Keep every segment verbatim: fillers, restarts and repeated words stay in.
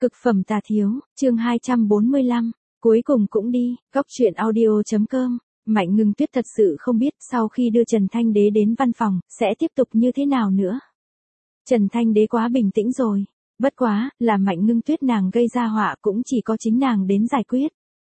Cực phẩm tà thiếu, chương hai trăm bốn mươi lăm, cuối cùng cũng đi, góc truyện audio.com. Mạnh Ngưng Tuyết thật sự không biết sau khi đưa Trần Thanh Đế đến văn phòng, sẽ tiếp tục như thế nào nữa. Trần Thanh Đế quá bình tĩnh rồi. Bất quá, là Mạnh Ngưng Tuyết nàng gây ra họa cũng chỉ có chính nàng đến giải quyết.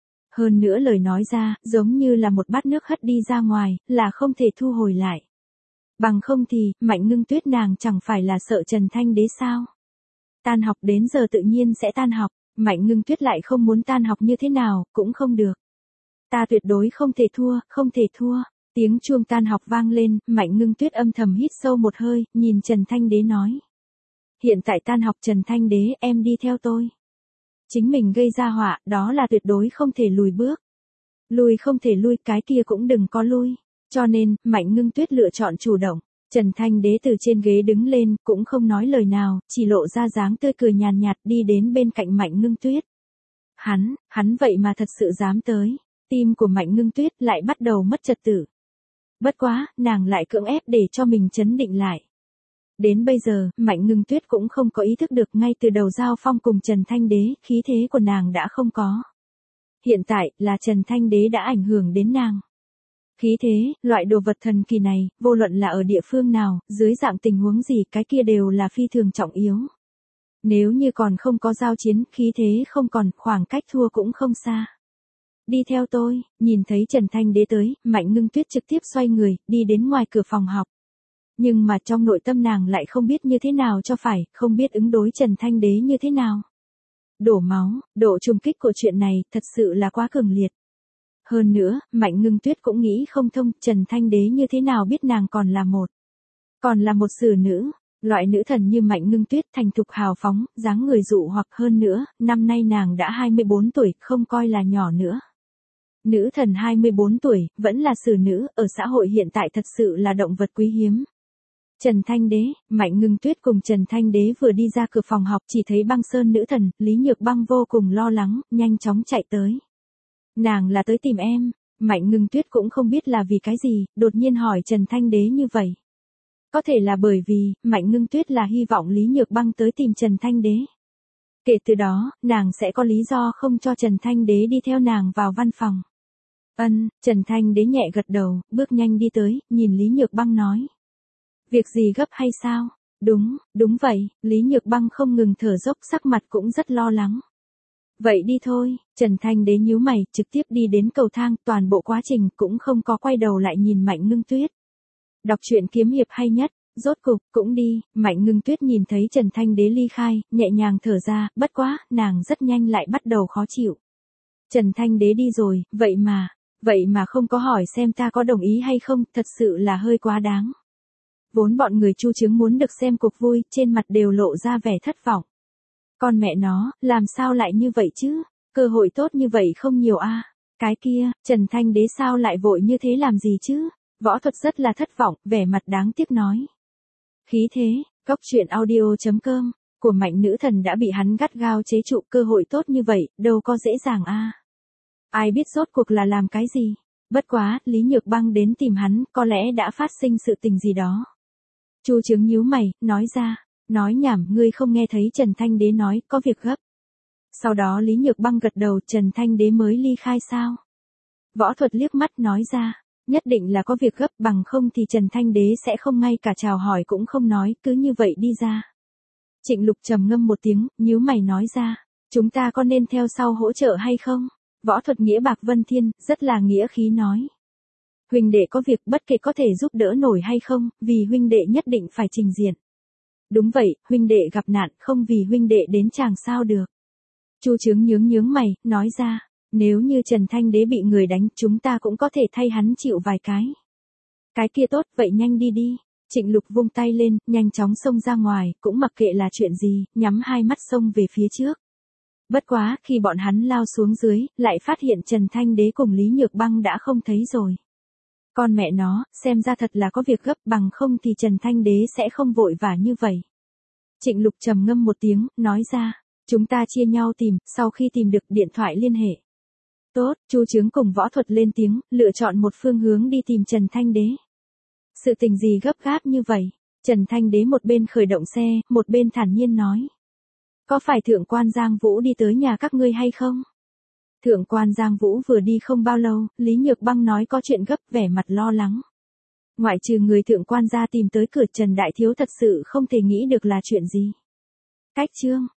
Hơn nữa lời nói ra, giống như là một bát nước hất đi ra ngoài, là không thể thu hồi lại. Bằng không thì, Mạnh Ngưng Tuyết nàng chẳng phải là sợ Trần Thanh Đế sao? Tan học đến giờ tự nhiên sẽ tan học, Mạnh Ngưng Tuyết lại không muốn tan học như thế nào, cũng không được. Ta tuyệt đối không thể thua, không thể thua. Tiếng chuông tan học vang lên, Mạnh Ngưng Tuyết âm thầm hít sâu một hơi, nhìn Trần Thanh Đế nói. Hiện tại tan học Trần Thanh Đế, em đi theo tôi. Chính mình gây ra họa, đó là tuyệt đối không thể lùi bước. Lùi không thể lui, cái kia cũng đừng có lui. Cho nên, Mạnh Ngưng Tuyết lựa chọn chủ động. Trần Thanh Đế từ trên ghế đứng lên, cũng không nói lời nào, chỉ lộ ra dáng tươi cười nhàn nhạt đi đến bên cạnh Mạnh Ngưng Tuyết. Hắn, hắn vậy mà thật sự dám tới. Tim của Mạnh Ngưng Tuyết lại bắt đầu mất trật tự. Bất quá, nàng lại cưỡng ép để cho mình trấn định lại. Đến bây giờ, Mạnh Ngưng Tuyết cũng không có ý thức được ngay từ đầu giao phong cùng Trần Thanh Đế, khí thế của nàng đã không có. Hiện tại, là Trần Thanh Đế đã ảnh hưởng đến nàng. Khí thế, loại đồ vật thần kỳ này, vô luận là ở địa phương nào, dưới dạng tình huống gì, cái kia đều là phi thường trọng yếu. Nếu như còn không có giao chiến, khí thế không còn, khoảng cách thua cũng không xa. Đi theo tôi, nhìn thấy Trần Thanh Đế tới, Mạnh Ngưng Tuyết trực tiếp xoay người, đi đến ngoài cửa phòng học. Nhưng mà trong nội tâm nàng lại không biết như thế nào cho phải, không biết ứng đối Trần Thanh Đế như thế nào. Đổ máu, độ trùng kích của chuyện này, thật sự là quá cường liệt. Hơn nữa, Mạnh Ngưng Tuyết cũng nghĩ không thông, Trần Thanh Đế như thế nào biết nàng còn là một. Còn là một xử nữ, loại nữ thần như Mạnh Ngưng Tuyết thành thục hào phóng, dáng người dụ hoặc hơn nữa, năm nay nàng đã hai mươi bốn tuổi, không coi là nhỏ nữa. Nữ thần hai mươi bốn tuổi, vẫn là xử nữ, ở xã hội hiện tại thật sự là động vật quý hiếm. Trần Thanh Đế, Mạnh Ngưng Tuyết cùng Trần Thanh Đế vừa đi ra cửa phòng học chỉ thấy Băng Sơn nữ thần, Lý Nhược Băng vô cùng lo lắng, nhanh chóng chạy tới. Nàng là tới tìm em, Mạnh Ngưng Tuyết cũng không biết là vì cái gì, đột nhiên hỏi Trần Thanh Đế như vậy. Có thể là bởi vì, Mạnh Ngưng Tuyết là hy vọng Lý Nhược Băng tới tìm Trần Thanh Đế. Kể từ đó, nàng sẽ có lý do không cho Trần Thanh Đế đi theo nàng vào văn phòng. Ân, Trần Thanh Đế nhẹ gật đầu, bước nhanh đi tới, nhìn Lý Nhược Băng nói. Việc gì gấp hay sao? Đúng, đúng vậy, Lý Nhược Băng không ngừng thở dốc, sắc mặt cũng rất lo lắng. Vậy đi thôi, Trần Thanh Đế nhíu mày, trực tiếp đi đến cầu thang, toàn bộ quá trình cũng không có quay đầu lại nhìn Mạnh Ngưng Tuyết. Đọc truyện kiếm hiệp hay nhất, rốt cục, cũng đi, Mạnh Ngưng Tuyết nhìn thấy Trần Thanh Đế ly khai, nhẹ nhàng thở ra, bất quá, nàng rất nhanh lại bắt đầu khó chịu. Trần Thanh Đế đi rồi, vậy mà, vậy mà không có hỏi xem ta có đồng ý hay không, thật sự là hơi quá đáng. Vốn bọn người Chu Chứng muốn được xem cuộc vui, trên mặt đều lộ ra vẻ thất vọng. Con mẹ nó, làm sao lại như vậy chứ? Cơ hội tốt như vậy không nhiều a. À. Cái kia, Trần Thanh Đế sao lại vội như thế làm gì chứ? Võ Thuật rất là thất vọng, vẻ mặt đáng tiếc nói. Khí thế, góc truyện audio.com, của Mạnh nữ thần đã bị hắn gắt gao chế trụ, cơ hội tốt như vậy, đâu có dễ dàng a. À. Ai biết rốt cuộc là làm cái gì? Bất quá, Lý Nhược Băng đến tìm hắn, có lẽ đã phát sinh sự tình gì đó. Chu Chứng nhíu mày, nói ra. Nói nhảm, ngươi không nghe thấy Trần Thanh Đế nói, có việc gấp. Sau đó Lý Nhược Băng gật đầu, Trần Thanh Đế mới ly khai sao? Võ Thuật liếc mắt nói ra, nhất định là có việc gấp, bằng không thì Trần Thanh Đế sẽ không ngay cả chào hỏi cũng không nói, cứ như vậy đi ra. Trịnh Lục trầm ngâm một tiếng, nhíu mày nói ra, chúng ta có nên theo sau hỗ trợ hay không? Võ Thuật nghĩa bạc vân thiên, rất là nghĩa khí nói. Huynh đệ có việc bất kể có thể giúp đỡ nổi hay không, vì huynh đệ nhất định phải trình diện. Đúng vậy, huynh đệ gặp nạn, không vì huynh đệ đến chàng sao được. Chu Chứng nhướng nhướng mày, nói ra, nếu như Trần Thanh Đế bị người đánh, chúng ta cũng có thể thay hắn chịu vài cái. Cái kia tốt, vậy nhanh đi đi. Trịnh Lục vung tay lên, nhanh chóng xông ra ngoài, cũng mặc kệ là chuyện gì, nhắm hai mắt xông về phía trước. Bất quá, khi bọn hắn lao xuống dưới, lại phát hiện Trần Thanh Đế cùng Lý Nhược Băng đã không thấy rồi. Con mẹ nó, xem ra thật là có việc gấp, bằng không thì Trần Thanh Đế sẽ không vội vã như vậy. Trịnh Lục trầm ngâm một tiếng, nói ra, chúng ta chia nhau tìm, sau khi tìm được điện thoại liên hệ. Tốt, Chu Chứng cùng Võ Thuật lên tiếng, lựa chọn một phương hướng đi tìm Trần Thanh Đế. Sự tình gì gấp gáp như vậy? Trần Thanh Đế một bên khởi động xe, một bên thản nhiên nói. Có phải thượng quan Giang Vũ đi tới nhà các ngươi hay không? Thượng quan Giang Vũ vừa đi không bao lâu, Lý Nhược Băng nói có chuyện gấp, vẻ mặt lo lắng. Ngoại trừ người thượng quan gia tìm tới cửa, Trần Đại Thiếu thật sự không thể nghĩ được là chuyện gì. Cách chương